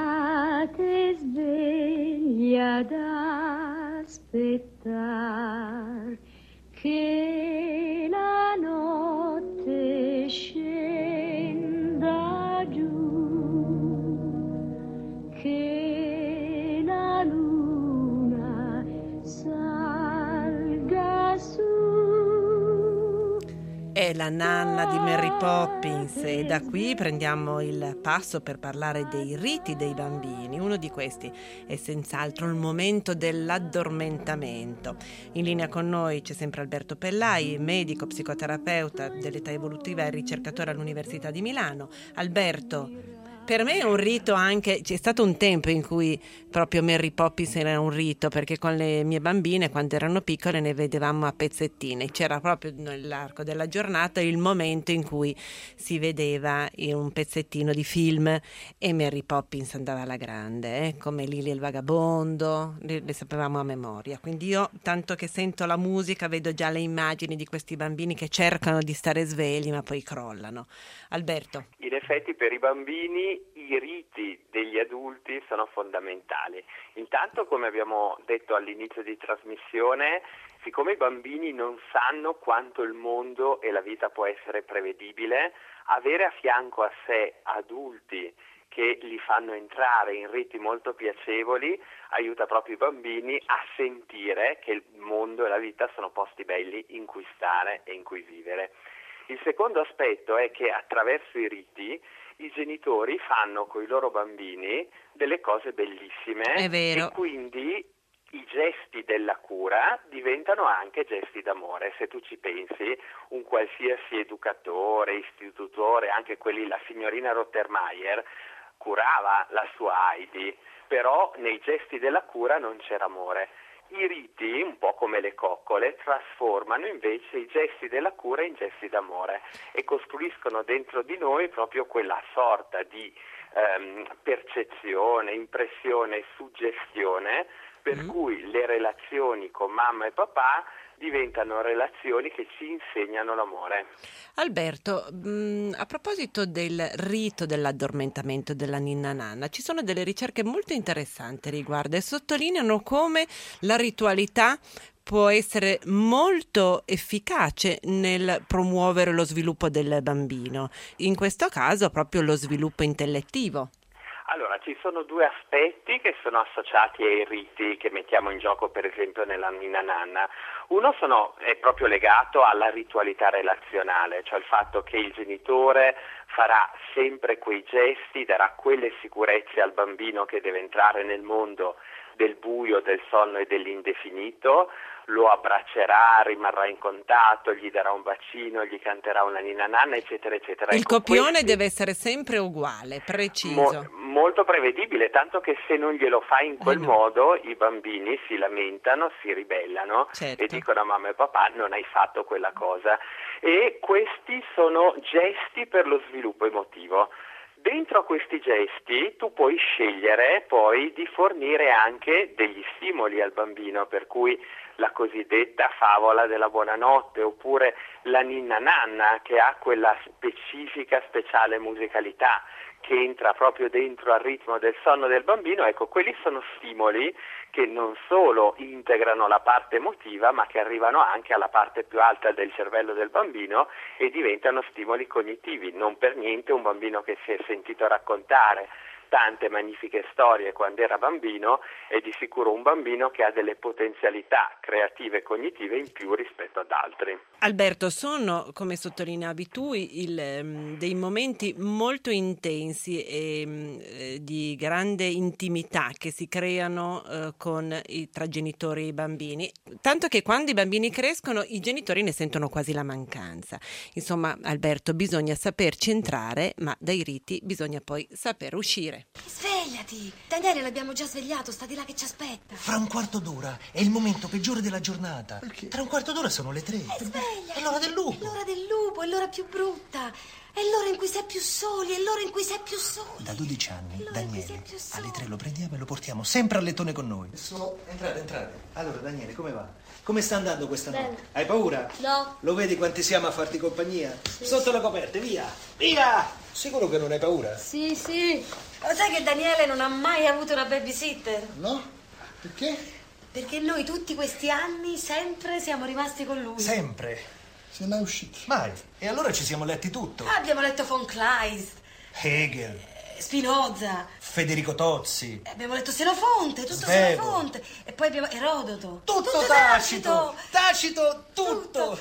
State sveglia ad aspettar che la notte scenda giù, che la luna salga su.
È la nanna di Mary Poppins e da qui prendiamo il passo per parlare dei riti dei bambini. Uno di questi è senz'altro il momento dell'addormentamento. In linea con noi c'è sempre Alberto Pellai, medico, psicoterapeuta dell'età evolutiva e ricercatore all'Università di Milano. Alberto, per me è un rito anche, c'è stato un tempo in cui proprio Mary Poppins era un rito, perché con le mie bambine quando erano piccole ne vedevamo a pezzettini, c'era proprio nell'arco della giornata il momento in cui si vedeva un pezzettino di film e Mary Poppins andava alla grande, eh? Come Lily e il vagabondo, le, le sapevamo a memoria, quindi io tanto che sento la musica vedo già le immagini di questi bambini che cercano di stare svegli ma poi crollano. Alberto.
In effetti per i bambini i riti degli adulti sono fondamentali. Intanto, come abbiamo detto all'inizio di trasmissione, siccome i bambini non sanno quanto il mondo e la vita può essere prevedibile, avere a fianco a sé adulti che li fanno entrare in riti molto piacevoli, aiuta proprio i bambini a sentire che il mondo e la vita sono posti belli in cui stare e in cui vivere. Il secondo aspetto è che attraverso i riti i genitori fanno con i loro bambini delle cose bellissime
È vero.
e quindi i gesti della cura diventano anche gesti d'amore. Se tu ci pensi, un qualsiasi educatore, istitutore, anche quelli, la signorina Rottermeier, curava la sua Heidi, però nei gesti della cura non c'era amore. I riti, un po' come le coccole, trasformano invece i gesti della cura in gesti d'amore e costruiscono dentro di noi proprio quella sorta di ehm, percezione, impressione e suggestione per
Mm.
cui le relazioni con mamma e papà diventano relazioni che ci insegnano l'amore.
Alberto, mh, a proposito del rito dell'addormentamento della ninna nanna, ci sono delle ricerche molto interessanti a riguardo e sottolineano come la ritualità può essere molto efficace nel promuovere lo sviluppo del bambino, in questo caso proprio lo sviluppo intellettivo.
Allora, ci sono due aspetti che sono associati ai riti che mettiamo in gioco, per esempio, nella ninna nanna. Uno sono, è proprio legato alla ritualità relazionale, cioè il fatto che il genitore farà sempre quei gesti, darà quelle sicurezze al bambino che deve entrare nel mondo del buio, del sonno e dell'indefinito, lo abbraccerà, rimarrà in contatto, gli darà un bacino, gli canterà una ninna nanna, eccetera, eccetera.
Il
Ecco,
copione
questi-
deve essere sempre uguale, preciso.
Mo- molto prevedibile, tanto che se non glielo fai in quel
Eh no.
modo i bambini si lamentano, si ribellano
Certo.
e dicono a mamma e papà non hai fatto quella cosa. E questi sono gesti per lo sviluppo emotivo. Dentro a questi gesti tu puoi scegliere poi di fornire anche degli stimoli al bambino, per cui la cosiddetta favola della buonanotte oppure la ninna nanna, che ha quella specifica speciale musicalità che entra proprio dentro al ritmo del sonno del bambino. Ecco, quelli sono stimoli che non solo integrano la parte emotiva, ma che arrivano anche alla parte più alta del cervello del bambino e diventano stimoli cognitivi. Non per niente un bambino che si è sentito raccontare tante magnifiche storie quando era bambino è di sicuro un bambino che ha delle potenzialità creative e cognitive in più rispetto ad altri.
Alberto, sono, come sottolineavi tu, il, ehm, dei momenti molto intensi e mm, eh, di grande intimità che si creano eh, con i, tra genitori e i bambini, tanto che quando i bambini crescono i genitori ne sentono quasi la mancanza. Insomma, Alberto, bisogna saperci entrare, ma dai riti bisogna poi saper uscire.
Svegliati! Daniele l'abbiamo già svegliato, sta di là che ci aspetta.
Fra un quarto d'ora è il momento peggiore della giornata. Perché? Tra un quarto d'ora sono le tre.
E sveglia!
È l'ora del lupo.
È l'ora del lupo, è l'ora più brutta. È l'ora in cui si è più soli, è l'ora in cui si è più soli.
Da dodici anni,
È l'ora in cui si è
Daniele,
più soli.
alle tre lo prendiamo e lo portiamo sempre a lettone con noi. Sono... Entrate, entrate. Allora, Daniele, come va? Come sta andando questa
Bene.
notte? Hai paura?
No.
Lo vedi quanti siamo a farti compagnia? Sotto le coperte, via! Via! Sicuro che non hai paura?
Sì, sì.
Lo sai che Daniele non ha mai avuto una babysitter?
No? Perché?
Perché noi tutti questi anni sempre siamo rimasti con lui.
Sempre.
Se mai uscito.
Mai. E allora ci siamo letti tutto.
Ah, abbiamo letto von Kleist,
Hegel,
eh, Spinoza,
Federico Tozzi.
eh, abbiamo letto Senofonte, tutto
Svevo.
Senofonte. E poi abbiamo Erodoto.
Tutto, tacito! Tacito, tutto!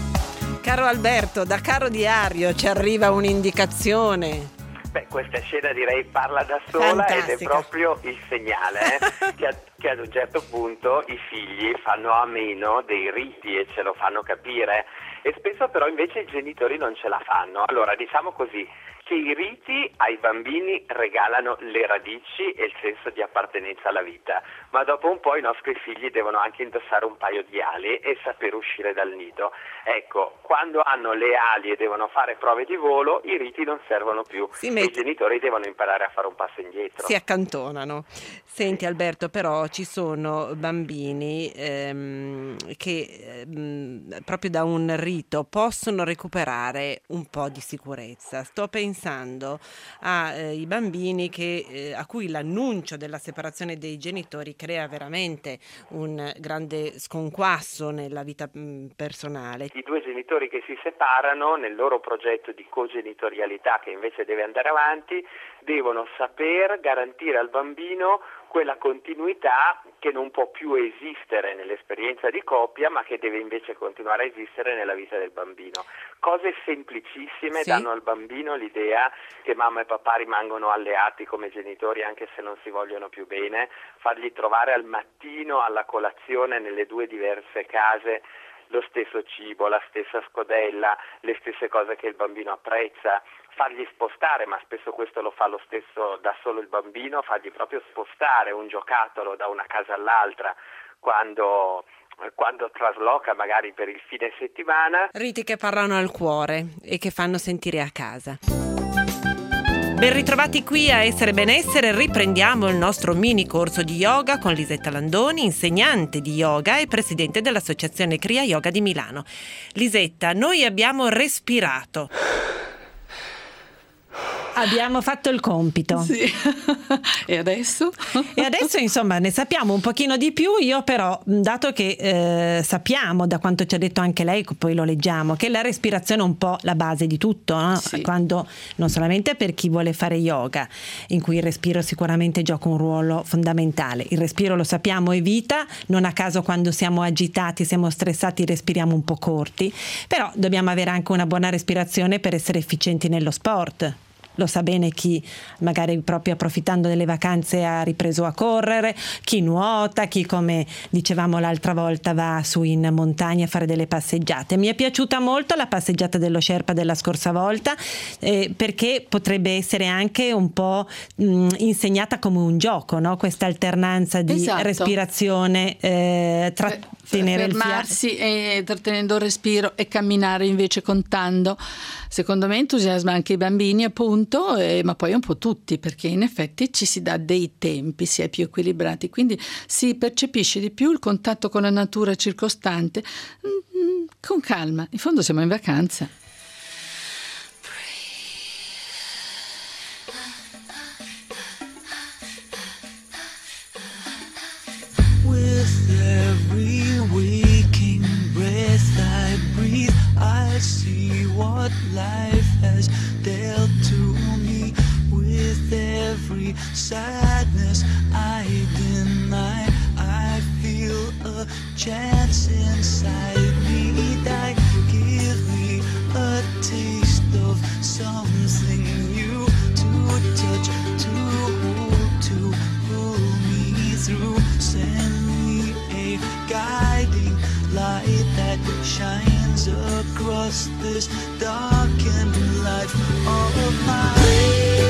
Caro Alberto, da caro diario ci arriva un'indicazione.
Beh, questa scena direi parla da sola ed è
Fantastica.
proprio il segnale eh, che, a- che ad un certo punto i figli fanno a meno dei riti e ce lo fanno capire, e spesso però invece i genitori non ce la fanno. Allora, diciamo così, che i riti ai bambini regalano le radici e il senso di appartenenza alla vita, ma dopo un po' i nostri figli devono anche indossare un paio di ali e saper uscire dal nido. Ecco, quando hanno le ali e devono fare prove di volo, i riti non servono più.
Si
E
met-
i genitori devono imparare a fare un passo indietro.
Si accantonano. Senti Alberto, però ci sono bambini ehm, che ehm, proprio da un rito possono recuperare un po' di sicurezza. Sto pensando pensando ai bambini che, eh, a cui l'annuncio della separazione dei genitori crea veramente un grande sconquasso nella vita mh, personale.
I due genitori che si separano, nel loro progetto di cogenitorialità che invece deve andare avanti, devono saper garantire al bambino quella continuità che non può più esistere nell'esperienza di coppia, ma che deve invece continuare a esistere nella vita del bambino. Cose semplicissime
Sì.
danno al bambino l'idea che mamma e papà rimangono alleati come genitori anche se non si vogliono più bene, fargli trovare al mattino, alla colazione, nelle due diverse case, lo stesso cibo, la stessa scodella, le stesse cose che il bambino apprezza, fargli spostare, ma spesso questo lo fa lo stesso da solo il bambino, fargli proprio spostare un giocattolo da una casa all'altra quando, quando trasloca magari per il fine settimana.
Riti che parlano al cuore e che fanno sentire a casa. Ben ritrovati qui a Essere Benessere, riprendiamo il nostro mini corso di yoga con Lisetta Landoni, insegnante di yoga e presidente dell'Associazione Kriya Yoga di Milano. Lisetta, noi abbiamo respirato. Abbiamo fatto il compito.
Sì. E adesso?
E adesso insomma ne sappiamo un pochino di più. Io però, dato che eh, sappiamo, da quanto ci ha detto anche lei, poi lo leggiamo, che la respirazione è un po' la base di tutto, no?
Sì.
Quando, non solamente per chi vuole fare yoga, in cui il respiro sicuramente gioca un ruolo fondamentale. Il respiro, lo sappiamo, è vita, non a caso quando siamo agitati, siamo stressati, respiriamo un po' corti, però dobbiamo avere anche una buona respirazione per essere efficienti nello sport. Lo sa bene chi magari proprio approfittando delle vacanze ha ripreso a correre, chi nuota, chi, come dicevamo l'altra volta, va su in montagna a fare delle passeggiate. Mi è piaciuta molto la passeggiata dello Sherpa della scorsa volta, eh, perché potrebbe essere anche un po' mh, insegnata come un gioco, no? Questa alternanza di
Esatto.
respirazione, eh, trattenere il fiato.
Fermarsi e trattenendo il respiro e camminare invece contando. Secondo me entusiasma anche i bambini, appunto, eh, ma poi un po' tutti, perché in effetti ci si dà dei tempi, si è più equilibrati, quindi si percepisce di più il contatto con la natura circostante mm, con calma. In fondo siamo in vacanza.
With every waking breath I breathe, I see what life has dealt to me. With every sadness I deny, I feel a chance inside me that give me a taste of something new to touch, to hold, to pull me through. Send me a guiding light that shines across this darkened life of mine.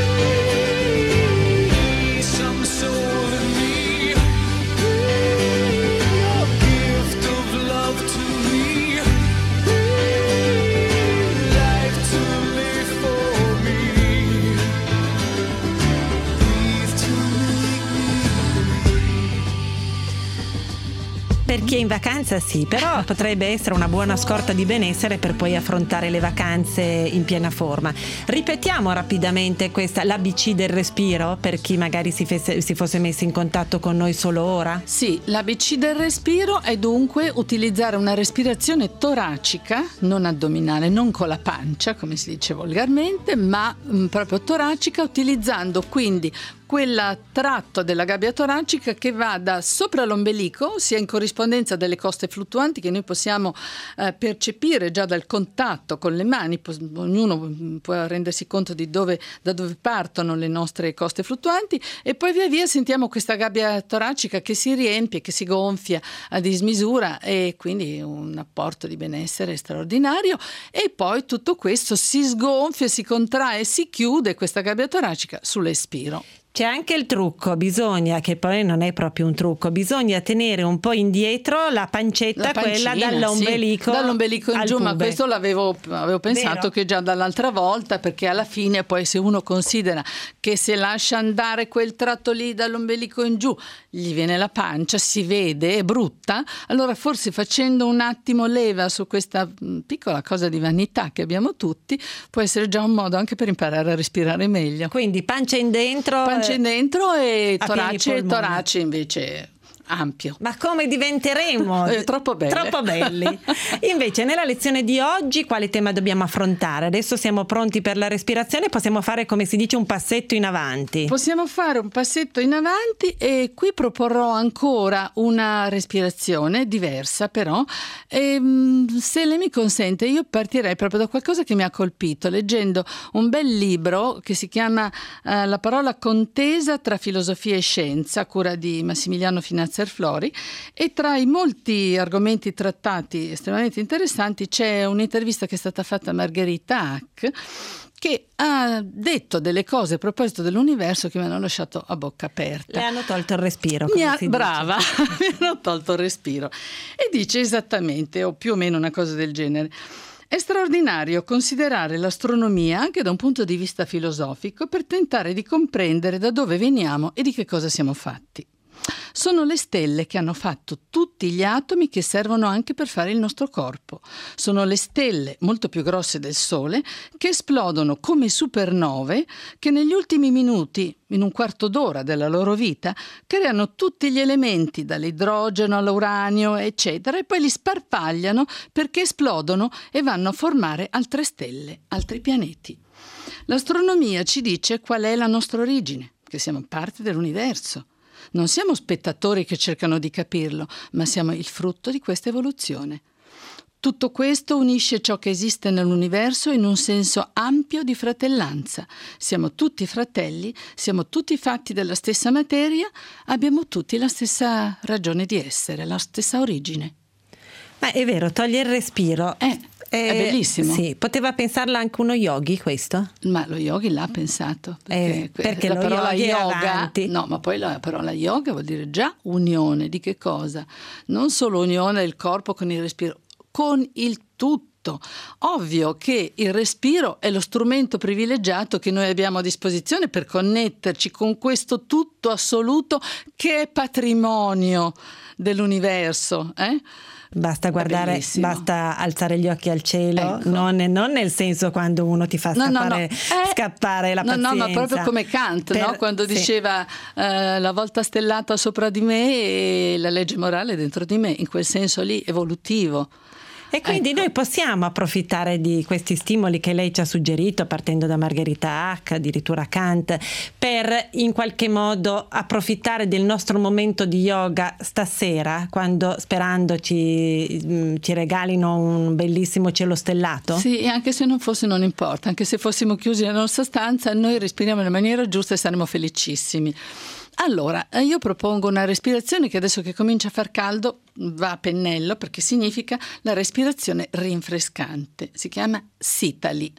Some soul in me, a gift of love to me, life to live for me, breathe to make me breathe.
Per chi è in vacanza sì, però potrebbe essere una buona scorta di benessere per poi affrontare le vacanze in piena forma. Ripetiamo rapidamente questa, l'A B C del respiro, per chi magari si, fesse, si fosse messo in contatto con noi solo ora?
Sì, l'A B C del respiro è dunque utilizzare una respirazione toracica, non addominale, non con la pancia, come si dice volgarmente, ma mh, proprio toracica, utilizzando quindi quel tratto della gabbia toracica che va da sopra l'ombelico, sia in corrispondenza delle coste fluttuanti che noi possiamo eh, percepire già dal contatto con le mani, po- ognuno può rendersi conto di dove, da dove partono le nostre coste fluttuanti, e poi via via sentiamo questa gabbia toracica che si riempie, che si gonfia a dismisura, e quindi un apporto di benessere straordinario. E poi tutto questo si sgonfia, si contrae, si chiude questa gabbia toracica sull'espiro.
C'è anche il trucco, bisogna, che poi non è proprio un trucco, bisogna tenere un po' indietro la pancetta,
La pancina,
quella dall'ombelico,
sì, dall'ombelico in
al
giù, ma
pube.
questo l'avevo avevo pensato
Vero?
che già dall'altra volta, perché alla fine poi se uno considera che se lascia andare quel tratto lì dall'ombelico in giù gli viene la pancia, si vede, è brutta, allora forse facendo un attimo leva su questa mh, piccola cosa di vanità che abbiamo tutti può essere già un modo anche per imparare a respirare meglio.
Quindi pancia in dentro,
pancia in dentro e
a
torace,
pieni polmoni.
torace invece ampio.
Ma come diventeremo?
Eh, troppo belle.
Troppo belli. Invece nella lezione di oggi quale tema dobbiamo affrontare? Adesso siamo pronti per la respirazione, possiamo fare, come si dice, un passetto in avanti.
Possiamo fare un passetto in avanti e qui proporrò ancora una respirazione diversa, però e, se lei mi consente io partirei proprio da qualcosa che mi ha colpito leggendo un bel libro che si chiama uh, La parola contesa tra filosofia e scienza, a cura di Massimiliano Finazzer Flori, e tra i molti argomenti trattati estremamente interessanti c'è un'intervista che è stata fatta a Margherita Hack, che ha detto delle cose a proposito dell'universo che mi hanno lasciato a bocca aperta.
Le hanno tolto il respiro,
Mi
come
ha,
si dice.
brava, mi hanno tolto il respiro. E dice esattamente, o più o meno una cosa del genere: è straordinario considerare l'astronomia anche da un punto di vista filosofico per tentare di comprendere da dove veniamo e di che cosa siamo fatti. Sono le stelle che hanno fatto tutti gli atomi che servono anche per fare il nostro corpo. Sono le stelle, molto più grosse del Sole, che esplodono come supernove, che negli ultimi minuti, in un quarto d'ora della loro vita, creano tutti gli elementi, dall'idrogeno all'uranio, eccetera, e poi li sparpagliano perché esplodono e vanno a formare altre stelle, altri pianeti. L'astronomia ci dice qual è la nostra origine, che siamo parte dell'universo. Non siamo spettatori che cercano di capirlo, ma siamo il frutto di questa evoluzione. Tutto questo unisce ciò che esiste nell'universo in un senso ampio di fratellanza. Siamo tutti fratelli, siamo tutti fatti della stessa materia, abbiamo tutti la stessa ragione di essere, la stessa origine.
Ma è vero, toglie il respiro.
Eh, è bellissimo.
Sì, poteva pensarla anche uno yogi questo?
Ma lo yogi l'ha pensato. Perché,
Eh, perché
la
lo
parola
yogi è
yoga,
avanti.
no, ma poi la parola yoga vuol dire già unione. Di che cosa? Non solo unione del corpo con il respiro, con il tutto. Ovvio che il respiro è lo strumento privilegiato che noi abbiamo a disposizione per connetterci con questo tutto assoluto che è patrimonio dell'universo, eh?
Basta guardare,
bellissimo.
basta alzare gli occhi al cielo,
Ecco.
non, non nel senso quando uno ti fa
No, no,
scappare,
no. Eh,
scappare la
no,
pazienza.
no, ma proprio come Kant,
Per-
no? Quando
sì.
diceva eh, la volta stellata sopra di me e la legge morale dentro di me, in quel senso lì evolutivo.
E quindi
Ecco.
noi possiamo approfittare di questi stimoli che lei ci ha suggerito, partendo da Margherita Hack, addirittura Kant, per in qualche modo approfittare del nostro momento di yoga stasera, quando sperando ci, mh, ci regalino un bellissimo cielo stellato?
Sì, e anche se non fosse non importa, anche se fossimo chiusi nella nostra stanza, noi respiriamo nella maniera giusta e saremo felicissimi. Allora, eh, io propongo una respirazione che adesso che comincia a far caldo va a pennello, perché significa la respirazione rinfrescante. Si chiama Sitali.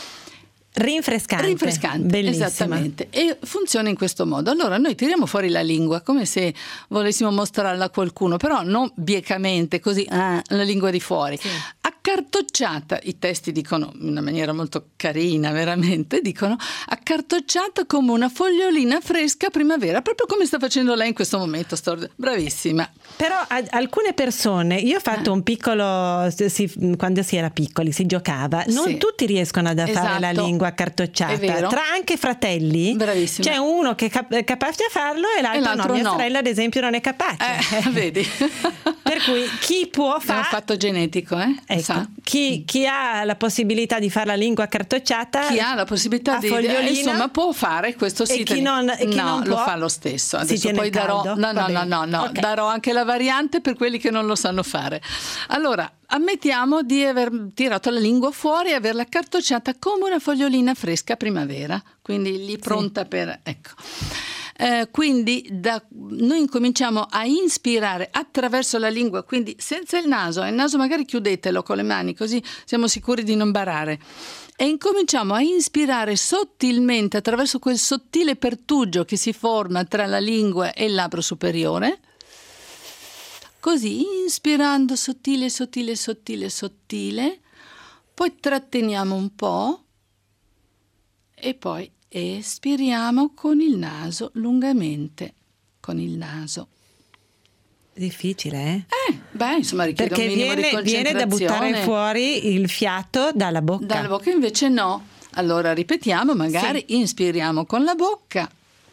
Rinfrescante.
Rinfrescante,
Bellissima.
esattamente. E funziona in questo modo. Allora noi tiriamo fuori la lingua come se volessimo mostrarla a qualcuno, però non biecamente, così, ah, la lingua di fuori.
Sì.
Accartocciata, i testi dicono in una maniera molto carina, veramente, dicono accartocciata come una fogliolina fresca a primavera, proprio come sta facendo lei in questo momento. Sto... Bravissima.
Però a- alcune persone, io ho fatto
Eh.
un piccolo, si- quando si era piccoli si giocava, non
Sì.
tutti riescono ad fare
Esatto.
la lingua accartocciata,
È vero.
tra anche fratelli.
Bravissima.
C'è uno che è cap- è capace a farlo e l'altro,
E l'altro
no, mia
no.
sorella ad esempio non è capace.
Eh, vedi?
Per cui chi può
È un
fare,
fatto genetico, eh?
ecco,
Sa?
chi, chi ha la possibilità di fare la lingua accartocciata,
Chi ha la possibilità
a
di
fogliolina,
insomma può fare questo
e
Sitali.
chi non- e chi
no,
non
lo
può,
fa lo stesso.
si
Adesso
tiene
poi darò
caldo?
no
Va
no no
bene.
no, no.
Ok.
darò anche la variante per quelli che non lo sanno fare. Allora, ammettiamo di aver tirato la lingua fuori e averla accartocciata come una fogliolina fresca a primavera, quindi lì pronta per ecco. Eh, quindi da, noi incominciamo a inspirare attraverso la lingua, quindi senza il naso. Il naso magari chiudetelo con le mani, così siamo sicuri di non barare. E incominciamo a inspirare sottilmente attraverso quel sottile pertugio che si forma tra la lingua e il labbro superiore. Così, inspirando sottile, sottile, sottile, sottile. Poi tratteniamo un po' e poi espiriamo con il naso, lungamente con il naso.
Difficile, eh?
Eh, beh, insomma, richiede
Perché
un minimo
viene,
di concentrazione.
viene da buttare fuori il fiato dalla bocca.
Dalla bocca invece no. Allora ripetiamo, magari sì. Inspiriamo con la bocca.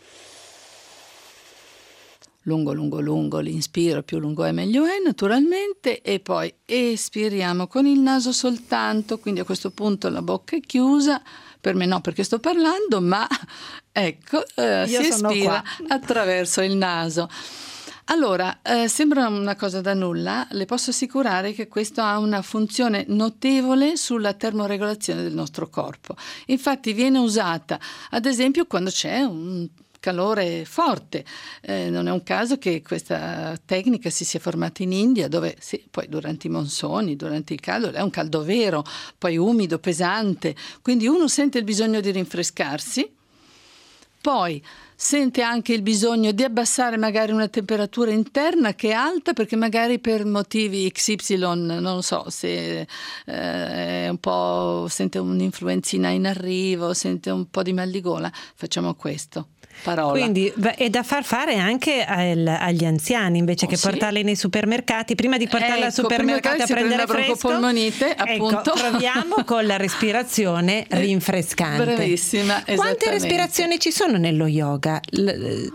Lungo, lungo, lungo, l'inspiro, più lungo è meglio è naturalmente, e poi espiriamo con il naso soltanto, quindi a questo punto la bocca è chiusa, per me no perché sto parlando, ma ecco, eh, si espira attraverso il naso. Allora, eh, sembra una cosa da nulla, le posso assicurare che questo ha una funzione notevole sulla termoregolazione del nostro corpo. Infatti viene usata, ad esempio, quando c'è un calore forte. Eh, non è un caso che questa tecnica si sia formata in India, dove sì, poi durante i monsoni, durante il caldo, è un caldo vero, poi umido, pesante, quindi uno sente il bisogno di rinfrescarsi, poi sente anche il bisogno di abbassare magari una temperatura interna che è alta, perché magari per motivi X Y, non so, se eh, è un po', sente un'influenzina in arrivo, sente un po' di mal di gola, facciamo questo. Parola.
Quindi è da far fare anche al, agli anziani, invece
oh,
che
sì?
portarli nei supermercati. Prima di portarli
ecco,
al supermercato a prendere fresco,
appunto.
Ecco, proviamo con la respirazione rinfrescante.
Bravissima,
quante respirazioni ci sono nello yoga? L-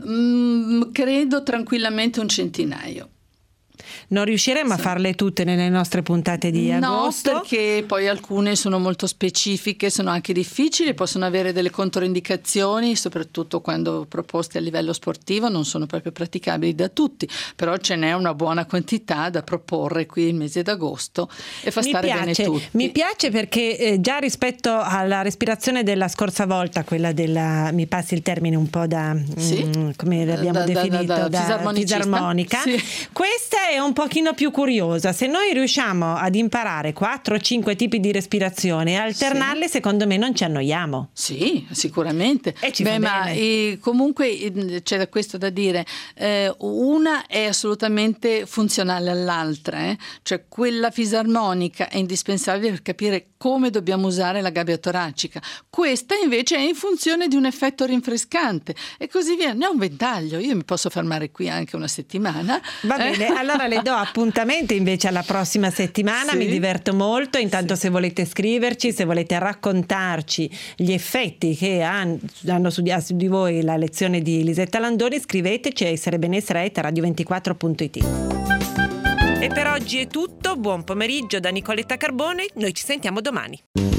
mm, credo tranquillamente un centinaio.
Non riusciremo sì. a farle tutte nelle nostre puntate di agosto?
No, perché poi alcune sono molto specifiche, sono anche difficili, possono avere delle controindicazioni, soprattutto quando proposte a livello sportivo, non sono proprio praticabili da tutti, però ce n'è una buona quantità da proporre qui il mese d'agosto e fa
mi
stare
piace,
bene tutti.
Mi piace perché eh, già rispetto alla respirazione della scorsa volta, quella della, mi passi il termine un po' da, sì? mh, come l'abbiamo da, definito, da, da, da fisarmonica,
sì.
Questa è un pochino più curiosa. Se noi riusciamo ad imparare quattro o cinque tipi di respirazione e alternarle, sì. secondo me non ci annoiamo.
Sì, sicuramente.
E ci
Beh,
fa
ma
bene.
eh, comunque eh, c'è da questo da dire, eh, una è assolutamente funzionale all'altra, eh? Cioè quella fisarmonica è indispensabile per capire come dobbiamo usare la gabbia toracica. Questa invece è in funzione di un effetto rinfrescante e così via. Ne ho un ventaglio, io mi posso fermare qui anche una settimana.
Va bene, eh? Allora le do appuntamento invece alla prossima settimana, sì. Mi diverto molto. Intanto sì. Se volete scriverci, se volete raccontarci gli effetti che hanno, hanno su, di, su di voi la lezione di Lisetta Landoni, scriveteci a essere benessere chiocciola radio ventiquattro punto it. E per oggi è tutto, buon pomeriggio da Nicoletta Carbone, noi ci sentiamo domani.